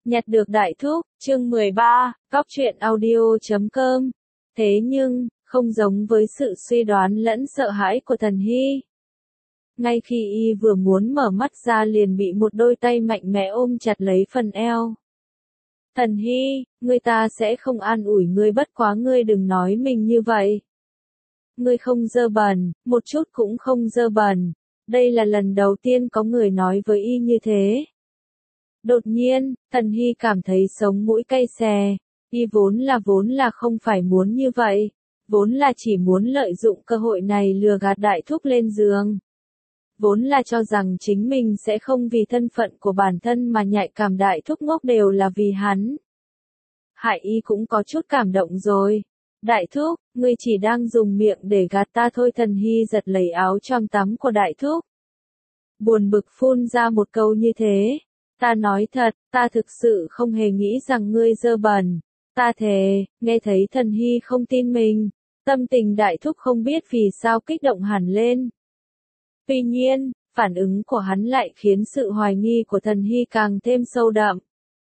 Nhặt được đại thúc, chương 13, góc truyện audio.com. Thế nhưng, không giống với sự suy đoán lẫn sợ hãi của Thần Hy. Ngay khi y vừa muốn mở mắt ra liền bị một đôi tay mạnh mẽ ôm chặt lấy phần eo. Thần Hy, người ta sẽ không an ủi ngươi, bất quá ngươi đừng nói mình như vậy. Ngươi không dơ bẩn, một chút cũng không dơ bẩn. Đây là lần đầu tiên có người nói với y như thế. Đột nhiên, Thần Hy cảm thấy sống mũi cay xè. Y vốn là không phải muốn như vậy. Vốn là chỉ muốn lợi dụng cơ hội này lừa gạt đại thúc lên giường. Vốn là cho rằng chính mình sẽ không vì thân phận của bản thân mà nhạy cảm, đại thúc ngốc đều là vì hắn. Hại y cũng có chút cảm động rồi. Đại thúc, ngươi chỉ đang dùng miệng để gạt ta thôi. Thần Hy giật lấy áo choàng tắm của đại thúc. Buồn bực phun ra một câu như thế. Ta nói thật, ta thực sự không hề nghĩ rằng ngươi dơ bẩn. Ta thề. Nghe thấy Thần Hy không tin mình. Tâm tình đại thúc không biết vì sao kích động hẳn lên. Tuy nhiên, phản ứng của hắn lại khiến sự hoài nghi của Thần Hy càng thêm sâu đậm.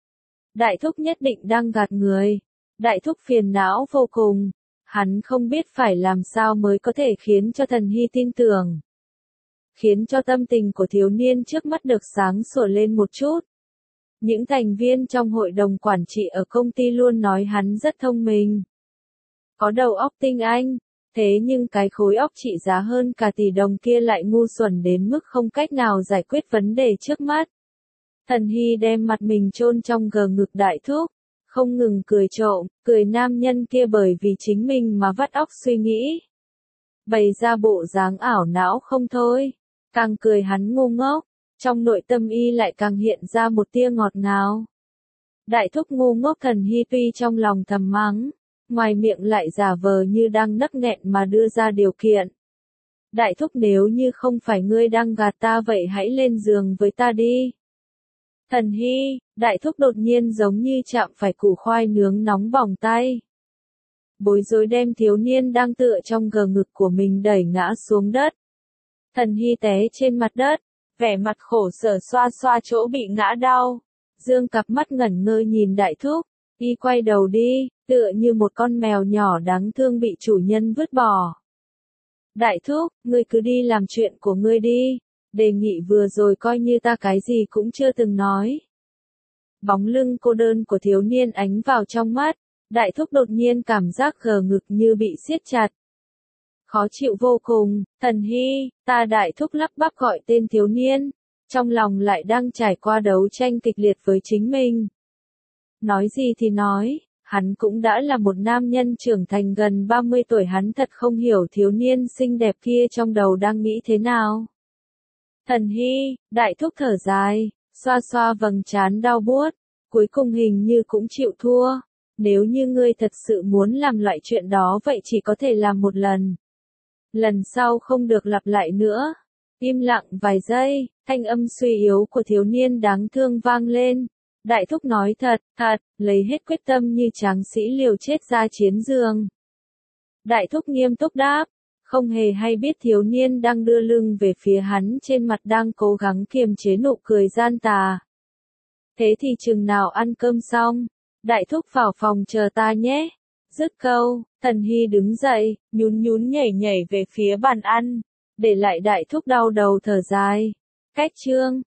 Đại thúc nhất định đang gạt người. Đại thúc phiền não vô cùng. Hắn không biết phải làm sao mới có thể khiến cho Thần Hy tin tưởng. Khiến cho tâm tình của thiếu niên trước mắt được sáng sủa lên một chút. Những thành viên trong hội đồng quản trị ở công ty luôn nói hắn rất thông minh. Có đầu óc tinh anh. Thế nhưng cái khối óc trị giá hơn cả tỷ đồng kia lại ngu xuẩn đến mức không cách nào giải quyết vấn đề trước mắt. Thần Hy đem mặt mình chôn trong gờ ngực đại thúc, không ngừng cười trộm, cười nam nhân kia bởi vì chính mình mà vắt óc suy nghĩ. Bày ra bộ dáng ảo não không thôi, càng cười hắn ngu ngốc, trong nội tâm y lại càng hiện ra một tia ngọt ngào. Đại thúc ngu ngốc. Thần Hy tuy trong lòng thầm mắng, ngoài miệng lại giả vờ như đang nấc nghẹn mà đưa ra điều kiện. Đại thúc, nếu như không phải ngươi đang gạt ta vậy hãy lên giường với ta đi. Thần Hy, đại thúc đột nhiên giống như chạm phải củ khoai nướng nóng bỏng tay. Bối rối đem thiếu niên đang tựa trong gờ ngực của mình đẩy ngã xuống đất. Thần Hy té trên mặt đất, vẻ mặt khổ sở xoa xoa chỗ bị ngã đau. Dương cặp mắt ngẩn ngơ nhìn đại thúc, y quay đầu đi, tựa như một con mèo nhỏ đáng thương bị chủ nhân vứt bỏ. Đại thúc, ngươi cứ đi làm chuyện của ngươi đi. Đề nghị vừa rồi coi như ta cái gì cũng chưa từng nói. Bóng lưng cô đơn của thiếu niên ánh vào trong mắt. Đại thúc đột nhiên cảm giác gờ ngực như bị siết chặt. Khó chịu vô cùng. Thần Hy, ta. Đại thúc lắp bắp gọi tên thiếu niên. Trong lòng lại đang trải qua đấu tranh kịch liệt với chính mình. Nói gì thì nói, hắn cũng đã là một nam nhân trưởng thành gần 30 tuổi, hắn thật không hiểu thiếu niên xinh đẹp kia trong đầu đang nghĩ thế nào. Thần Hy, đại thúc thở dài, xoa xoa vầng trán đau buốt, cuối cùng hình như cũng chịu thua. Nếu như ngươi thật sự muốn làm loại chuyện đó vậy chỉ có thể làm một lần. Lần sau không được lặp lại nữa. Im lặng vài giây, thanh âm suy yếu của thiếu niên đáng thương vang lên. Đại thúc nói thật, lấy hết quyết tâm như tráng sĩ liều chết ra chiến trường. Đại thúc nghiêm túc đáp, không hề hay biết thiếu niên đang đưa lưng về phía hắn, trên mặt đang cố gắng kiềm chế nụ cười gian tà. Thế thì chừng nào ăn cơm xong, đại thúc vào phòng chờ ta nhé. Dứt câu, Thần Hy đứng dậy, nhún nhún nhảy nhảy về phía bàn ăn, để lại đại thúc đau đầu thở dài. Cách chương